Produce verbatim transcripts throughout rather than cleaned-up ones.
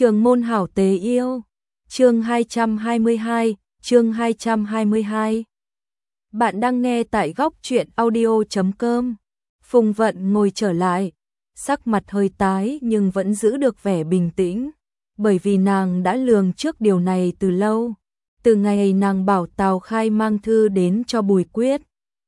Trường môn hảo tế yêu. Chương hai trăm hai mươi hai, chương hai trăm hai mươi hai. Bạn đang nghe tại góc truyện audio chấm com. Phùng Vận ngồi trở lại, sắc mặt hơi tái nhưng vẫn giữ được vẻ bình tĩnh, bởi vì nàng đã lường trước điều này từ lâu, từ ngày nàng bảo Tào Khai mang thư đến cho Bùi Quyết.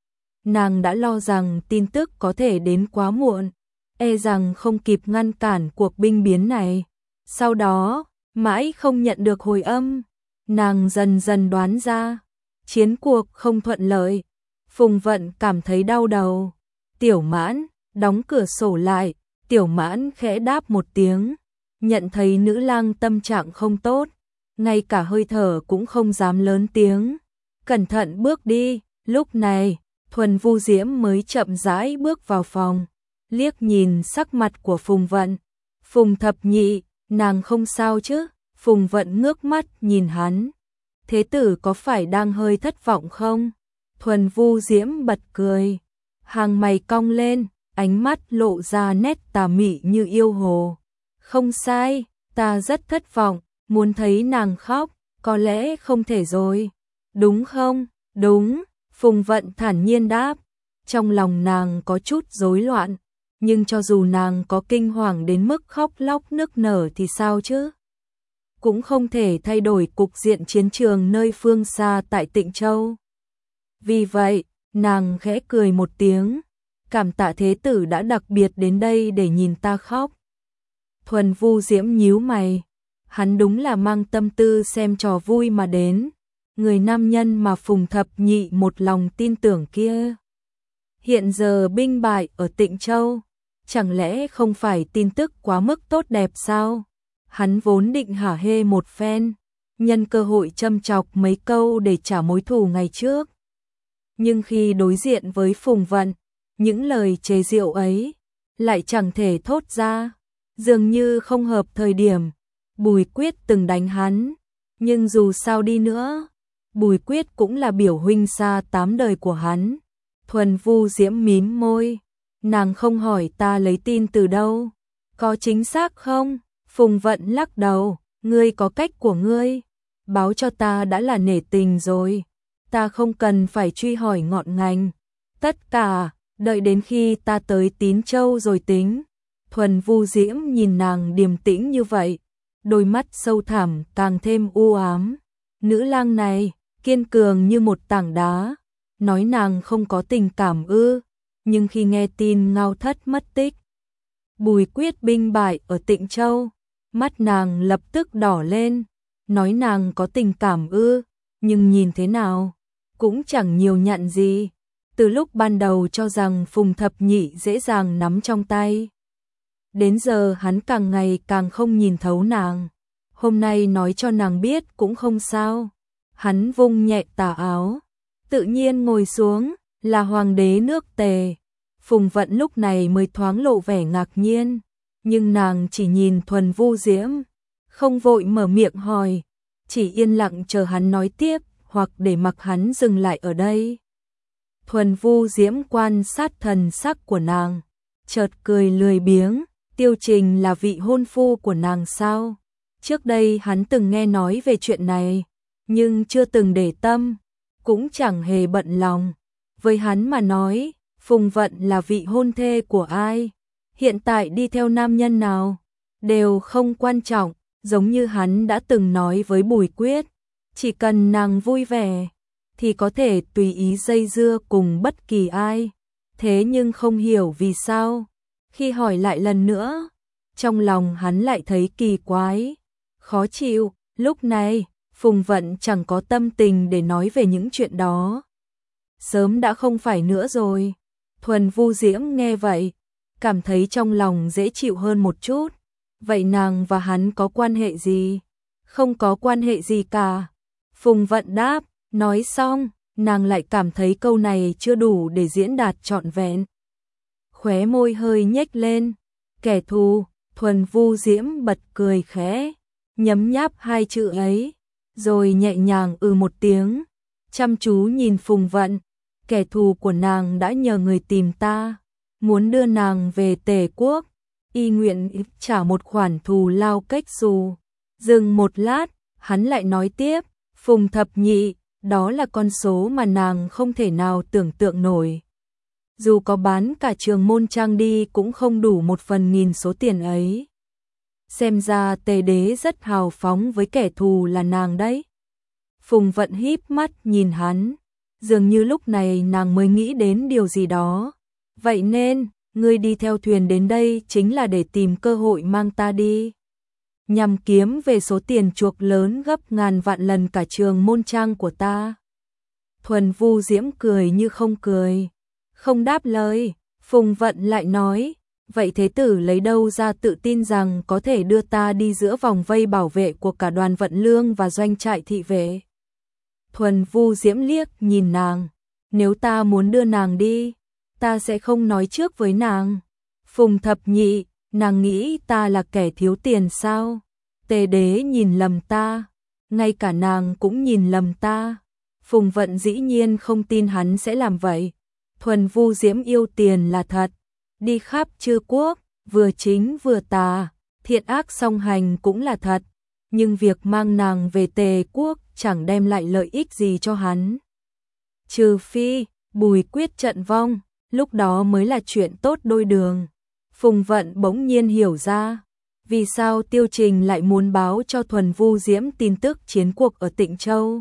Nàng đã lo rằng tin tức có thể đến quá muộn, e rằng không kịp ngăn cản cuộc binh biến này. Sau đó, mãi không nhận được hồi âm, nàng dần dần đoán ra, chiến cuộc không thuận lợi. Phùng Vận cảm thấy đau đầu. Tiểu Mãn, đóng cửa sổ lại, Tiểu Mãn khẽ đáp một tiếng, nhận thấy nữ lang tâm trạng không tốt, ngay cả hơi thở cũng không dám lớn tiếng, cẩn thận bước đi. Lúc này, Thuần Vu Diễm mới chậm rãi bước vào phòng, liếc nhìn sắc mặt của Phùng Vận. Phùng Thập Nhị, nàng không sao chứ? Phùng Vận ngước mắt nhìn hắn. Thế tử có phải đang hơi thất vọng không? Thuần Vu Diễm bật cười, hàng mày cong lên, ánh mắt lộ ra nét tà mị như yêu hồ. Không sai, ta rất thất vọng, muốn thấy nàng khóc, có lẽ không thể rồi. Đúng không? Đúng, Phùng Vận thản nhiên đáp. Trong lòng nàng có chút rối loạn, nhưng cho dù nàng có kinh hoàng đến mức khóc lóc nức nở thì sao chứ? Cũng không thể thay đổi cục diện chiến trường nơi phương xa tại Tịnh Châu. Vì vậy, nàng khẽ cười một tiếng, cảm tạ thế tử đã đặc biệt đến đây để nhìn ta khóc. Thuần Vu Diễm nhíu mày, hắn đúng là mang tâm tư xem trò vui mà đến, người nam nhân mà Phùng Thập Nhị một lòng tin tưởng kia. Hiện giờ binh bại ở Tịnh Châu, chẳng lẽ không phải tin tức quá mức tốt đẹp sao? Hắn vốn định hả hê một phen, nhân cơ hội châm chọc mấy câu để trả mối thù ngày trước. Nhưng khi đối diện với Phùng Vận, những lời chế giễu ấy lại chẳng thể thốt ra, dường như không hợp thời điểm. Bùi Quyết từng đánh hắn, nhưng dù sao đi nữa, Bùi Quyết cũng là biểu huynh xa tám đời của hắn. Thuần Vu Diễm mím môi, nàng không hỏi ta lấy tin từ đâu, có chính xác không? Phùng Vận lắc đầu, ngươi có cách của ngươi, báo cho ta đã là nể tình rồi, ta không cần phải truy hỏi ngọn ngành, tất cả, đợi đến khi ta tới Tín Châu rồi tính. Thuần Vu Diễm nhìn nàng điềm tĩnh như vậy, đôi mắt sâu thẳm càng thêm u ám. Nữ lang này, kiên cường như một tảng đá, nói nàng không có tình cảm ư, nhưng khi nghe tin Ngao Thất mất tích, Bùi Quyết binh bại ở Tịnh Châu, mắt nàng lập tức đỏ lên, nói nàng có tình cảm ư, nhưng nhìn thế nào, cũng chẳng nhiều nhận gì. Từ lúc ban đầu cho rằng Phùng Thập Nhị dễ dàng nắm trong tay, đến giờ hắn càng ngày càng không nhìn thấu nàng. Hôm nay nói cho nàng biết cũng không sao. Hắn vung nhẹ tà áo, tự nhiên ngồi xuống, là hoàng đế nước Tề. Phùng Vận lúc này mới thoáng lộ vẻ ngạc nhiên, nhưng nàng chỉ nhìn Thuần Vu Diễm, không vội mở miệng hỏi, chỉ yên lặng chờ hắn nói tiếp, hoặc để mặc hắn dừng lại ở đây. Thuần Vu Diễm quan sát thần sắc của nàng, chợt cười lười biếng. Tiêu Trình là vị hôn phu của nàng sao? Trước đây hắn từng nghe nói về chuyện này, nhưng chưa từng để tâm, cũng chẳng hề bận lòng. Với hắn mà nói, Phùng Vận là vị hôn thê của ai, hiện tại đi theo nam nhân nào, đều không quan trọng, giống như hắn đã từng nói với Bùi Quyết, chỉ cần nàng vui vẻ, thì có thể tùy ý dây dưa cùng bất kỳ ai. Thế nhưng không hiểu vì sao, khi hỏi lại lần nữa, trong lòng hắn lại thấy kỳ quái, khó chịu. Lúc này, Phùng Vận chẳng có tâm tình để nói về những chuyện đó. Sớm đã không phải nữa rồi. Thuần Vu Diễm nghe vậy, cảm thấy trong lòng dễ chịu hơn một chút. Vậy nàng và hắn có quan hệ gì? Không có quan hệ gì cả. Phùng Vận đáp, nói xong, nàng lại cảm thấy câu này chưa đủ để diễn đạt trọn vẹn. Khóe môi hơi nhếch lên, kẻ thù. Thuần Vu Diễm bật cười khẽ, nhấm nháp hai chữ ấy, rồi nhẹ nhàng ừ một tiếng, chăm chú nhìn Phùng Vận. Kẻ thù của nàng đã nhờ người tìm ta, muốn đưa nàng về Tề quốc, y nguyện trả một khoản thù lao cách xù. Dừng một lát, hắn lại nói tiếp, Phùng thập nhị, đó là con số mà nàng không thể nào tưởng tượng nổi. Dù có bán cả Trường Môn Trang đi cũng không đủ một phần nghìn số tiền ấy. Xem ra Tề đế rất hào phóng với kẻ thù là nàng đấy. Phùng Vận híp mắt nhìn hắn, dường như lúc này nàng mới nghĩ đến điều gì đó. Vậy nên, ngươi đi theo thuyền đến đây chính là để tìm cơ hội mang ta đi, nhằm kiếm về số tiền chuộc lớn gấp ngàn vạn lần cả Trường Môn Trang của ta. Thuần Vu Diễm cười như không cười, không đáp lời. Phùng Vận lại nói, vậy thế tử lấy đâu ra tự tin rằng có thể đưa ta đi giữa vòng vây bảo vệ của cả đoàn vận lương và doanh trại thị vệ? Thuần Vu Diễm liếc nhìn nàng, nếu ta muốn đưa nàng đi, ta sẽ không nói trước với nàng. Phùng thập nhị, nàng nghĩ ta là kẻ thiếu tiền sao? Tề đế nhìn lầm ta, ngay cả nàng cũng nhìn lầm ta. Phùng Vận dĩ nhiên không tin hắn sẽ làm vậy. Thuần Vu Diễm yêu tiền là thật, đi khắp chư quốc, vừa chính vừa tà, thiện ác song hành cũng là thật, nhưng việc mang nàng về Tề quốc chẳng đem lại lợi ích gì cho hắn. Trừ phi, Bùi Quyết trận vong, lúc đó mới là chuyện tốt đôi đường. Phùng Vận bỗng nhiên hiểu ra, vì sao Tiêu Trình lại muốn báo cho Thuần Vu Diễm tin tức chiến cuộc ở Tịnh Châu.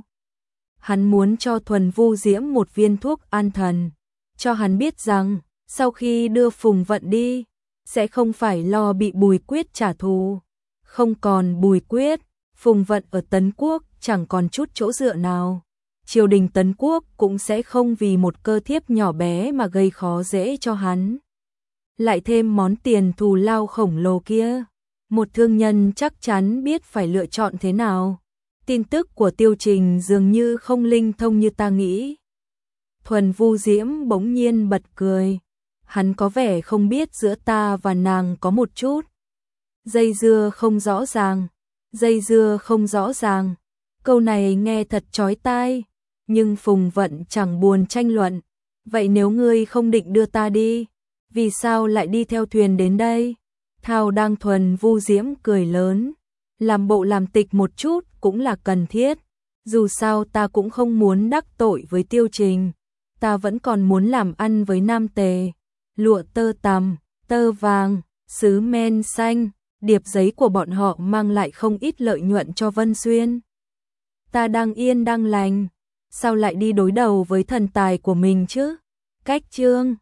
Hắn muốn cho Thuần Vu Diễm một viên thuốc an thần, cho hắn biết rằng, sau khi đưa Phùng Vận đi, sẽ không phải lo bị Bùi Quyết trả thù. Không còn Bùi Quyết, Phùng Vận ở Tấn Quốc chẳng còn chút chỗ dựa nào. Triều đình Tấn Quốc cũng sẽ không vì một cơ thiếp nhỏ bé mà gây khó dễ cho hắn. Lại thêm món tiền thù lao khổng lồ kia, một thương nhân chắc chắn biết phải lựa chọn thế nào. Tin tức của Tiêu Trình dường như không linh thông như ta nghĩ. Thuần Vu Diễm bỗng nhiên bật cười. Hắn có vẻ không biết giữa ta và nàng có một chút dây dưa không rõ ràng. Dây dưa không rõ ràng. Câu này nghe thật chói tai, nhưng Phùng Vận chẳng buồn tranh luận. Vậy nếu ngươi không định đưa ta đi, vì sao lại đi theo thuyền đến đây? Thao đang Thuần Vu Diễm cười lớn, làm bộ làm tịch một chút cũng là cần thiết. Dù sao ta cũng không muốn đắc tội với Tiêu Trình, ta vẫn còn muốn làm ăn với Nam Tề. Lụa tơ tằm, tơ vàng, sứ men xanh, điệp giấy của bọn họ mang lại không ít lợi nhuận cho Vân Xuyên. Ta đang yên đang lành, sao lại đi đối đầu với thần tài của mình chứ? Cách chương